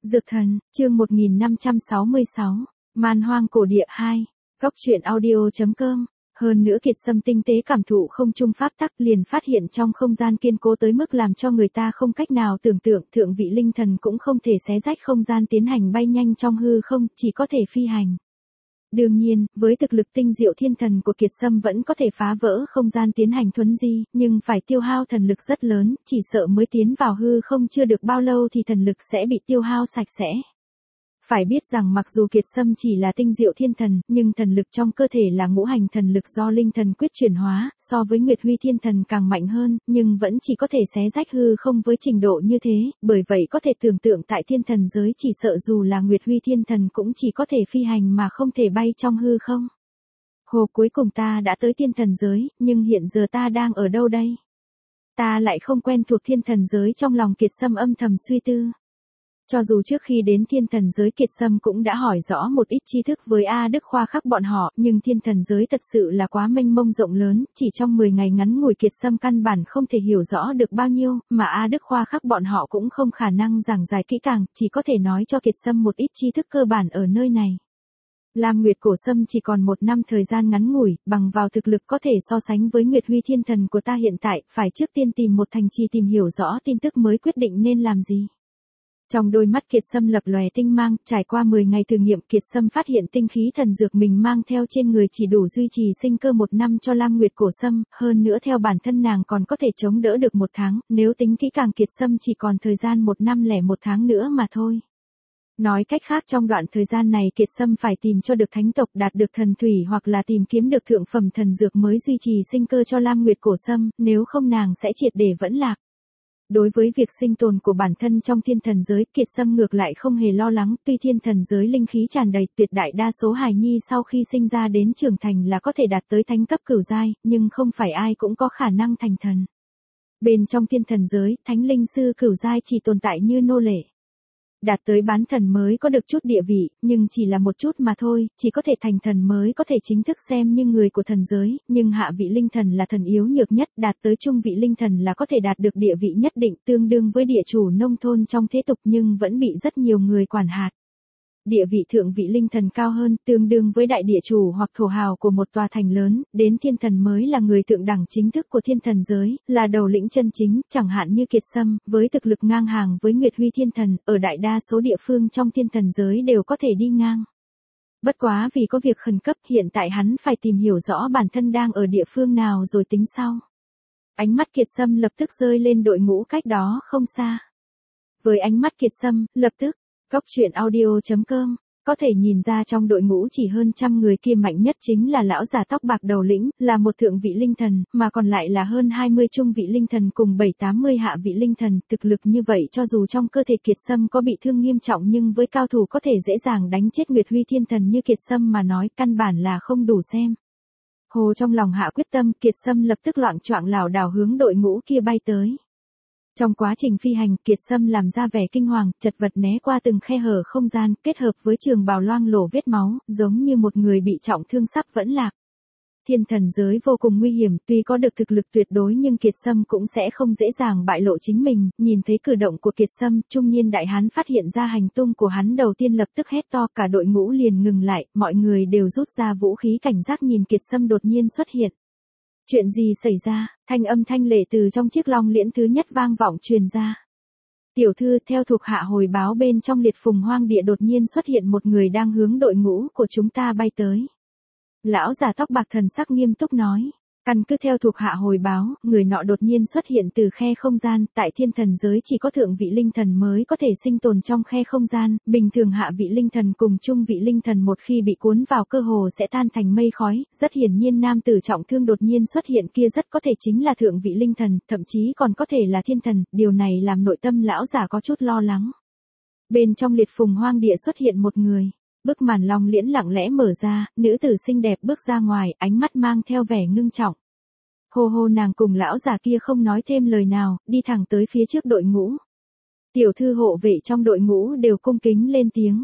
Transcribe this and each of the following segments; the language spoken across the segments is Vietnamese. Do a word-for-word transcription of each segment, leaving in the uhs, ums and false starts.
Dược thần, chương một nghìn năm trăm sáu mươi sáu, Man hoang cổ địa hai, góc truyện audio chấm com. Hơn nữa Kiệt Sâm tinh tế cảm thụ không trung pháp tắc, liền phát hiện trong không gian kiên cố tới mức làm cho người ta không cách nào tưởng tượng, thượng vị linh thần cũng không thể xé rách không gian tiến hành bay nhanh trong hư không, chỉ có thể phi hành. Đương nhiên, với thực lực tinh diệu thiên thần của Kiệt Sâm vẫn có thể phá vỡ không gian tiến hành thuấn di, nhưng phải tiêu hao thần lực rất lớn, chỉ sợ mới tiến vào hư không chưa được bao lâu thì thần lực sẽ bị tiêu hao sạch sẽ. Phải biết rằng mặc dù Kiệt Sâm chỉ là tinh diệu thiên thần, nhưng thần lực trong cơ thể là ngũ hành thần lực do linh thần quyết chuyển hóa, so với Nguyệt Huy thiên thần càng mạnh hơn, nhưng vẫn chỉ có thể xé rách hư không với trình độ như thế, bởi vậy có thể tưởng tượng tại thiên thần giới chỉ sợ dù là Nguyệt Huy thiên thần cũng chỉ có thể phi hành mà không thể bay trong hư không. Hồ, cuối cùng ta đã tới thiên thần giới, nhưng hiện giờ ta đang ở đâu đây? Ta lại không quen thuộc thiên thần giới, trong lòng Kiệt Sâm âm thầm suy tư. Cho dù trước khi đến thiên thần giới Kiệt Sâm cũng đã hỏi rõ một ít tri thức với A Đức Khoa Khắc bọn họ, nhưng thiên thần giới thật sự là quá mênh mông rộng lớn, chỉ trong mười ngày ngắn ngủi Kiệt Sâm căn bản không thể hiểu rõ được bao nhiêu, mà A Đức Khoa Khắc bọn họ cũng không khả năng giảng giải kỹ càng, chỉ có thể nói cho Kiệt Sâm một ít tri thức cơ bản ở nơi này. Lam Nguyệt Cổ Sâm chỉ còn một năm thời gian ngắn ngủi, bằng vào thực lực có thể so sánh với Nguyệt Huy thiên thần của ta hiện tại, phải trước tiên tìm một thành trì tìm hiểu rõ tin tức mới quyết định nên làm gì. Trong đôi mắt Kiệt Sâm lập lòe tinh mang, trải qua mười ngày thử nghiệm Kiệt Sâm phát hiện tinh khí thần dược mình mang theo trên người chỉ đủ duy trì sinh cơ một năm cho Lam Nguyệt Cổ Sâm, hơn nữa theo bản thân nàng còn có thể chống đỡ được một tháng, nếu tính kỹ càng Kiệt Sâm chỉ còn thời gian một năm lẻ một tháng nữa mà thôi. Nói cách khác trong đoạn thời gian này Kiệt Sâm phải tìm cho được thánh tộc đạt được thần thủy hoặc là tìm kiếm được thượng phẩm thần dược mới duy trì sinh cơ cho Lam Nguyệt Cổ Sâm, nếu không nàng sẽ triệt để vẫn lạc. Đối với việc sinh tồn của bản thân trong thiên thần giới, Kiệt Sâm ngược lại không hề lo lắng, tuy thiên thần giới linh khí tràn đầy, tuyệt đại đa số hài nhi sau khi sinh ra đến trưởng thành là có thể đạt tới thánh cấp cửu giai, nhưng không phải ai cũng có khả năng thành thần. Bên trong thiên thần giới, thánh linh sư cửu giai chỉ tồn tại như nô lệ. Đạt tới bán thần mới có được chút địa vị, nhưng chỉ là một chút mà thôi, chỉ có thể thành thần mới có thể chính thức xem như người của thần giới, nhưng hạ vị linh thần là thần yếu nhược nhất, đạt tới trung vị linh thần là có thể đạt được địa vị nhất định tương đương với địa chủ nông thôn trong thế tục nhưng vẫn bị rất nhiều người quản hạt. Địa vị thượng vị linh thần cao hơn, tương đương với đại địa chủ hoặc thổ hào của một tòa thành lớn, đến thiên thần mới là người thượng đẳng chính thức của thiên thần giới, là đầu lĩnh chân chính, chẳng hạn như Kiệt Sâm, với thực lực ngang hàng với Nguyệt Huy thiên thần, ở đại đa số địa phương trong thiên thần giới đều có thể đi ngang. Bất quá vì có việc khẩn cấp, hiện tại hắn phải tìm hiểu rõ bản thân đang ở địa phương nào rồi tính sau. Ánh mắt Kiệt Sâm lập tức rơi lên đội ngũ cách đó không xa. Với ánh mắt Kiệt Sâm, lập tức, góc truyện audio chấm com, có thể nhìn ra trong đội ngũ chỉ hơn trăm người kia mạnh nhất chính là lão già tóc bạc đầu lĩnh, là một thượng vị linh thần, mà còn lại là hơn hai mươi trung vị linh thần cùng bảy tám mươi hạ vị linh thần, thực lực như vậy cho dù trong cơ thể Kiệt Sâm có bị thương nghiêm trọng nhưng với cao thủ có thể dễ dàng đánh chết Nguyệt Huy thiên thần như Kiệt Sâm mà nói căn bản là không đủ xem. Hồ trong lòng hạ quyết tâm, Kiệt Sâm lập tức loạng choạng lảo đảo hướng đội ngũ kia bay tới. Trong quá trình phi hành, Kiệt Sâm làm ra vẻ kinh hoàng, chật vật né qua từng khe hở không gian, kết hợp với trường bào loang lổ vết máu, giống như một người bị trọng thương sắp vẫn lạc. Thiên thần giới vô cùng nguy hiểm, tuy có được thực lực tuyệt đối nhưng Kiệt Sâm cũng sẽ không dễ dàng bại lộ chính mình, nhìn thấy cử động của Kiệt Sâm, trung niên đại hán phát hiện ra hành tung của hắn đầu tiên lập tức hét to, cả đội ngũ liền ngừng lại, mọi người đều rút ra vũ khí cảnh giác nhìn Kiệt Sâm đột nhiên xuất hiện. Chuyện gì xảy ra? Thanh âm thanh lệ từ trong chiếc long liễn thứ nhất vang vọng truyền ra. Tiểu thư, theo thuộc hạ hồi báo bên trong liệt phùng hoang địa đột nhiên xuất hiện một người đang hướng đội ngũ của chúng ta bay tới. Lão già tóc bạc thần sắc nghiêm túc nói. Căn cứ theo thuộc hạ hồi báo, người nọ đột nhiên xuất hiện từ khe không gian, tại thiên thần giới chỉ có thượng vị linh thần mới có thể sinh tồn trong khe không gian, bình thường hạ vị linh thần cùng trung vị linh thần một khi bị cuốn vào cơ hồ sẽ tan thành mây khói, rất hiển nhiên nam tử trọng thương đột nhiên xuất hiện kia rất có thể chính là thượng vị linh thần, thậm chí còn có thể là thiên thần, điều này làm nội tâm lão giả có chút lo lắng. Bên trong liệt phùng hoang địa xuất hiện một người. Bức màn long liễn lặng lẽ mở ra, nữ tử xinh đẹp bước ra ngoài, ánh mắt mang theo vẻ ngưng trọng. Hô hô nàng cùng lão già kia không nói thêm lời nào, đi thẳng tới phía trước đội ngũ. Tiểu thư hộ vệ trong đội ngũ đều cung kính lên tiếng.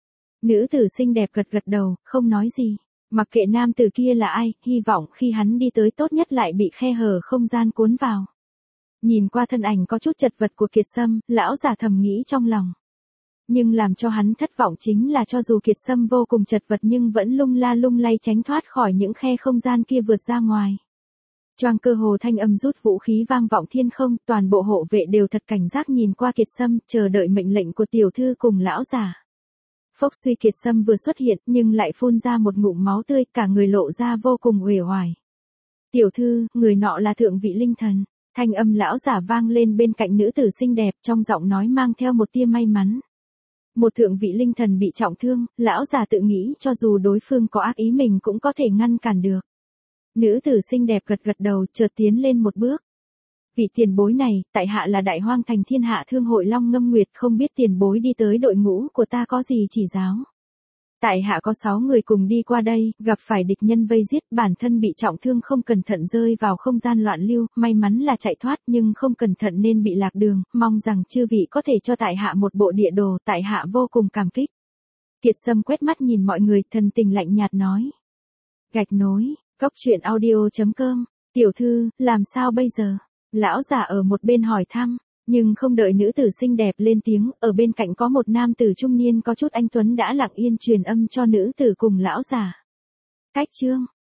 Nữ tử xinh đẹp gật gật đầu, không nói gì. Mặc kệ nam tử kia là ai, hy vọng khi hắn đi tới tốt nhất lại bị khe hở không gian cuốn vào. Nhìn qua thân ảnh có chút chật vật của Kiệt Sâm, lão già thầm nghĩ trong lòng. Nhưng làm cho hắn thất vọng chính là cho dù Kiệt Sâm vô cùng chật vật nhưng vẫn lung la lung lay tránh thoát khỏi những khe không gian kia vượt ra ngoài. Choang cơ hồ thanh âm rút vũ khí vang vọng thiên không, toàn bộ hộ vệ đều thật cảnh giác nhìn qua Kiệt Sâm, chờ đợi mệnh lệnh của tiểu thư cùng lão già. Phốc suy, Kiệt Sâm vừa xuất hiện nhưng lại phun ra một ngụm máu tươi, cả người lộ ra vô cùng uể oải. Tiểu thư, người nọ là thượng vị linh thần. Thanh âm lão giả vang lên bên cạnh nữ tử xinh đẹp, trong giọng nói mang theo một tia may mắn. Một thượng vị linh thần bị trọng thương, lão già tự nghĩ cho dù đối phương có ác ý mình cũng có thể ngăn cản được. Nữ tử xinh đẹp gật gật đầu, chợt tiến lên một bước. Vị tiền bối này, tại hạ là Đại Hoang Thành Thiên Hạ Thương hội Long Ngâm Nguyệt, không biết tiền bối đi tới đội ngũ của ta có gì chỉ giáo. Tại hạ có sáu người cùng đi qua đây, gặp phải địch nhân vây giết, bản thân bị trọng thương không cẩn thận rơi vào không gian loạn lưu, may mắn là chạy thoát nhưng không cẩn thận nên bị lạc đường, mong rằng chư vị có thể cho tại hạ một bộ địa đồ, tại hạ vô cùng cảm kích. Kiệt Sâm quét mắt nhìn mọi người, thần tình lạnh nhạt nói. Gạch nối, cốc truyện audio chấm com, tiểu thư, làm sao bây giờ? Lão giả ở một bên hỏi thăm. Nhưng không đợi nữ tử xinh đẹp lên tiếng, ở bên cạnh có một nam tử trung niên có chút anh tuấn đã lặng yên truyền âm cho nữ tử cùng lão già. Cách chương